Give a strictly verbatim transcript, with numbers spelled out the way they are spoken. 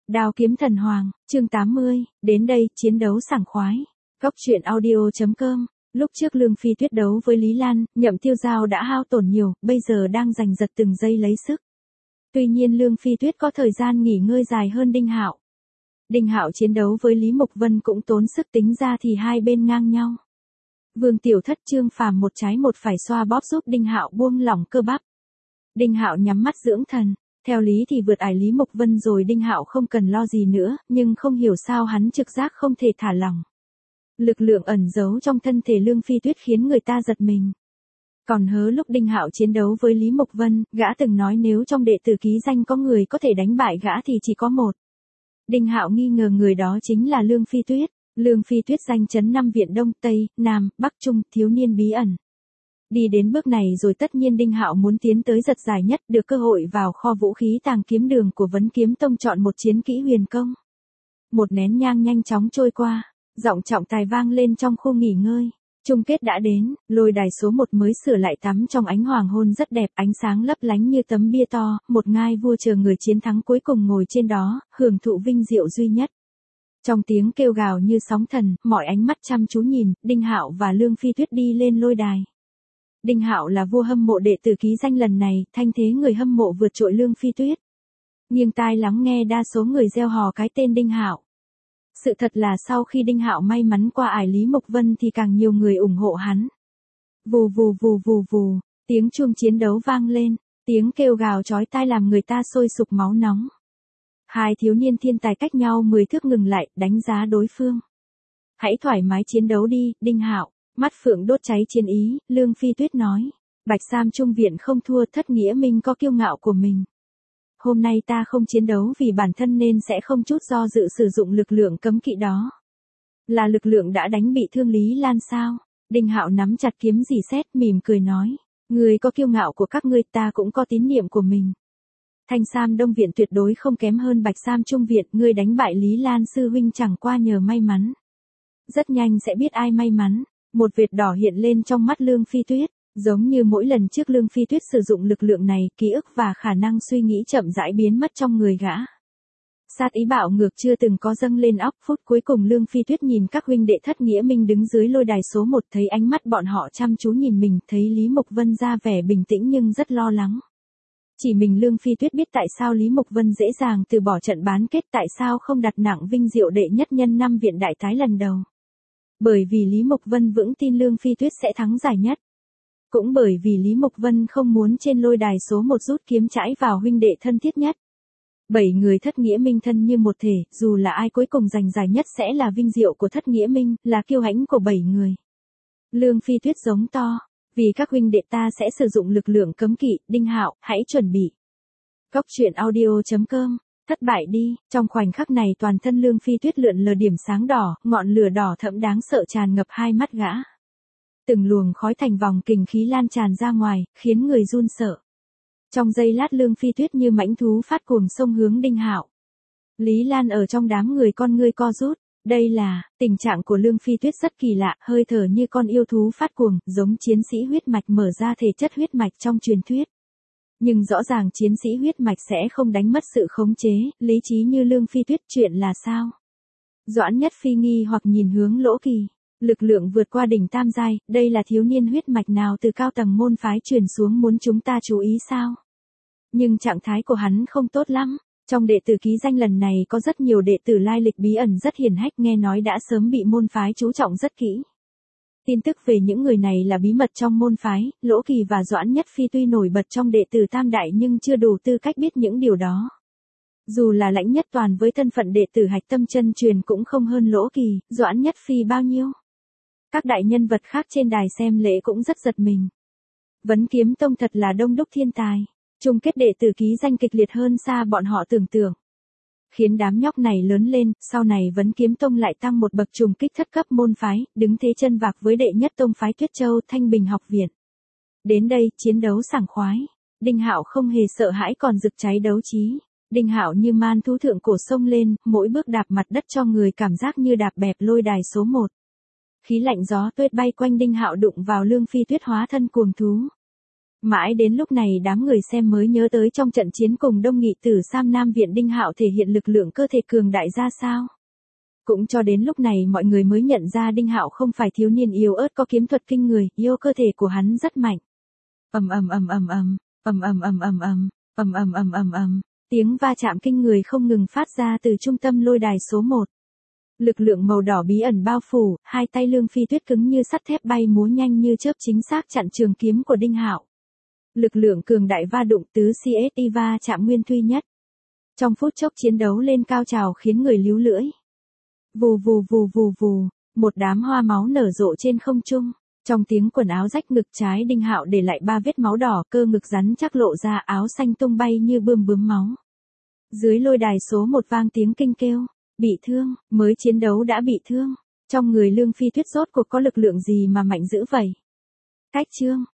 Đao kiếm thần hoàng, chương tám mươi, đến đây, chiến đấu sảng khoái. Góc truyện audio chấm com. Lúc trước Lương Phi Tuyết đấu với Lý Lan, Nhậm Tiêu Giao đã hao tổn nhiều, bây giờ đang giành giật từng giây lấy sức. Tuy nhiên Lương Phi Tuyết có thời gian nghỉ ngơi dài hơn Đinh Hạo. Đinh Hạo chiến đấu với Lý Mục Vân cũng tốn sức, tính ra thì hai bên ngang nhau. Vương Tiểu Thất Trương Phàm một trái một phải xoa bóp giúp Đinh Hạo buông lỏng cơ bắp. Đinh Hạo nhắm mắt dưỡng thần. Theo lý thì vượt ải Lý Mục Vân rồi Đinh Hạo không cần lo gì nữa, nhưng không hiểu sao hắn trực giác không thể thả lỏng. Lực lượng ẩn giấu trong thân thể Lương Phi Tuyết khiến người ta giật mình. Còn hớ lúc Đinh Hạo chiến đấu với Lý Mục Vân, gã từng nói nếu trong đệ tử ký danh có người có thể đánh bại gã thì chỉ có một. Đinh Hạo nghi ngờ người đó chính là Lương Phi Tuyết. Lương Phi Tuyết danh chấn năm viện Đông, Tây, Nam, Bắc, Trung, thiếu niên bí ẩn. Đi đến bước này rồi tất nhiên Đinh Hạo muốn tiến tới giật giải nhất, được cơ hội vào kho vũ khí tàng kiếm đường của Vấn Kiếm Tông chọn một chiến kỹ huyền công. Một nén nhang nhanh chóng trôi qua, giọng trọng tài vang lên trong khu nghỉ ngơi. Chung kết đã đến, lôi đài số một mới sửa lại tắm trong ánh hoàng hôn rất đẹp, ánh sáng lấp lánh như tấm bia to, một ngai vua chờ người chiến thắng cuối cùng ngồi trên đó, hưởng thụ vinh diệu duy nhất. Trong tiếng kêu gào như sóng thần, mọi ánh mắt chăm chú nhìn, Đinh Hạo và Lương Phi Tuyết đi lên lôi đài. Đinh Hạo là vua hâm mộ đệ tử ký danh lần này, thanh thế người hâm mộ vượt trội Lương Phi Tuyết. Nghiêng tai lắng nghe đa số người reo hò cái tên Đinh Hạo. Sự thật là sau khi Đinh Hạo may mắn qua ải Lý Mục Vân thì càng nhiều người ủng hộ hắn. Vù vù vù vù vù, tiếng chuông chiến đấu vang lên, tiếng kêu gào chói tai làm người ta sôi sục máu nóng. Hai thiếu niên thiên tài cách nhau mười thước ngừng lại, đánh giá đối phương. Hãy thoải mái chiến đấu đi, Đinh Hạo. Mắt phượng đốt cháy chiến ý, Lương Phi Tuyết nói. Bạch Sam Trung Viện không thua, Thất Nghĩa Minh có kiêu ngạo của mình. Hôm nay ta không chiến đấu vì bản thân nên sẽ không chút do dự sử dụng lực lượng cấm kỵ đó. Là lực lượng đã đánh bị thương Lý Lan sao? Đinh Hạo nắm chặt kiếm rỉ sét mỉm cười nói. Người có kiêu ngạo của các ngươi, ta cũng có tín niệm của mình. Thanh Sam Đông Viện tuyệt đối không kém hơn Bạch Sam Trung Viện, ngươi đánh bại Lý Lan sư huynh chẳng qua nhờ may mắn. Rất nhanh sẽ biết ai may mắn. Một vệt đỏ hiện lên trong mắt Lương Phi Tuyết, giống như mỗi lần trước Lương Phi Tuyết sử dụng lực lượng này, ký ức và khả năng suy nghĩ chậm rãi biến mất trong người gã. Sát ý bạo ngược chưa từng có dâng lên óc, phút cuối cùng Lương Phi Tuyết nhìn các huynh đệ Thất Nghĩa Minh đứng dưới lôi đài số một, thấy ánh mắt bọn họ chăm chú nhìn mình, thấy Lý Mục Vân ra vẻ bình tĩnh nhưng rất lo lắng. Chỉ mình Lương Phi Tuyết biết tại sao Lý Mục Vân dễ dàng từ bỏ trận bán kết, tại sao không đặt nặng vinh diệu đệ nhất nhân năm viện đại tái lần đầu. Bởi vì Lý Mục Vân vững tin Lương Phi Tuyết sẽ thắng giải nhất. Cũng bởi vì Lý Mục Vân không muốn trên lôi đài số một rút kiếm chãi vào huynh đệ thân thiết nhất. Bảy người Thất Nghĩa Minh thân như một thể, dù là ai cuối cùng giành giải nhất sẽ là vinh diệu của Thất Nghĩa Minh, là kiêu hãnh của bảy người. Lương Phi Tuyết giống to, vì các huynh đệ ta sẽ sử dụng lực lượng cấm kỵ, Đinh Hạo, hãy chuẩn bị. Góc truyện audio chấm com. Thất bại đi, trong khoảnh khắc này toàn thân Lương Phi Tuyết lượn lờ điểm sáng đỏ, ngọn lửa đỏ thẫm đáng sợ tràn ngập hai mắt gã. Từng luồng khói thành vòng kình khí lan tràn ra ngoài, khiến người run sợ. Trong giây lát Lương Phi Tuyết như mãnh thú phát cuồng xông hướng Đinh Hạo. Lý Lan ở trong đám người con ngươi co rút, đây là, tình trạng của Lương Phi Tuyết rất kỳ lạ, hơi thở như con yêu thú phát cuồng, giống chiến sĩ huyết mạch mở ra thể chất huyết mạch trong truyền thuyết. Nhưng rõ ràng chiến sĩ huyết mạch sẽ không đánh mất sự khống chế, lý trí như Lương Phi Tuyết, chuyện là sao? Doãn Nhất Phi nghi hoặc nhìn hướng Lỗ Kỳ, lực lượng vượt qua đỉnh tam giai, đây là thiếu niên huyết mạch nào từ cao tầng môn phái truyền xuống muốn chúng ta chú ý sao? Nhưng trạng thái của hắn không tốt lắm, trong đệ tử ký danh lần này có rất nhiều đệ tử lai lịch bí ẩn rất hiển hách, nghe nói đã sớm bị môn phái chú trọng rất kỹ. Tin tức về những người này là bí mật trong môn phái, Lỗ Kỳ và Doãn Nhất Phi tuy nổi bật trong đệ tử tam đại nhưng chưa đủ tư cách biết những điều đó. Dù là Lãnh Nhất Toàn với thân phận đệ tử hạch tâm chân truyền cũng không hơn Lỗ Kỳ, Doãn Nhất Phi bao nhiêu. Các đại nhân vật khác trên đài xem lễ cũng rất giật mình. Vấn Kiếm Tông thật là đông đúc thiên tài, chung kết đệ tử ký danh kịch liệt hơn xa bọn họ tưởng tượng. Khiến đám nhóc này lớn lên, sau này Vấn Kiếm Tông lại tăng một bậc trùng kích thất cấp môn phái, đứng thế chân vạc với đệ nhất tông phái Tuyết Châu, Thanh Bình học viện. Đến đây, chiến đấu sảng khoái. Đinh Hạo không hề sợ hãi còn rực cháy đấu trí. Đinh Hạo như man thú thượng cổ sông lên, mỗi bước đạp mặt đất cho người cảm giác như đạp bẹp lôi đài số một. Khí lạnh gió tuyết bay quanh Đinh Hạo đụng vào Lương Phi Tuyết hóa thân cuồng thú. Mãi đến lúc này đám người xem mới nhớ tới trong trận chiến cùng Đông Nghị Tử Sam Nam Viện Đinh Hạo thể hiện lực lượng cơ thể cường đại ra sao. Cũng cho đến lúc này mọi người mới nhận ra Đinh Hạo không phải thiếu niên yếu ớt có kiếm thuật kinh người, yêu cơ thể của hắn rất mạnh. Ầm ầm ầm ầm ầm, ầm ầm ầm ầm ầm, ầm ầm ầm ầm ầm, tiếng va chạm kinh người không ngừng phát ra từ trung tâm lôi đài số một. Lực lượng màu đỏ bí ẩn bao phủ, hai tay Lương Phi Tuyết cứng như sắt thép bay múa nhanh như chớp chính xác chặn trường kiếm của Đinh Hạo. Lực lượng cường đại va đụng tứ xê ét i va chạm nguyên thuy nhất. Trong phút chốc chiến đấu lên cao trào khiến người líu lưỡi. Vù vù vù vù vù, một đám hoa máu nở rộ trên không trung. Trong tiếng quần áo rách ngực trái Đinh Hạo để lại ba vết máu đỏ, cơ ngực rắn chắc lộ ra, áo xanh tung bay như bươm bướm máu. Dưới lôi đài số một vang tiếng kinh kêu, bị thương, mới chiến đấu đã bị thương. Trong người Lương Phi Tuyết rốt cuộc có lực lượng gì mà mạnh dữ vậy? Cách chương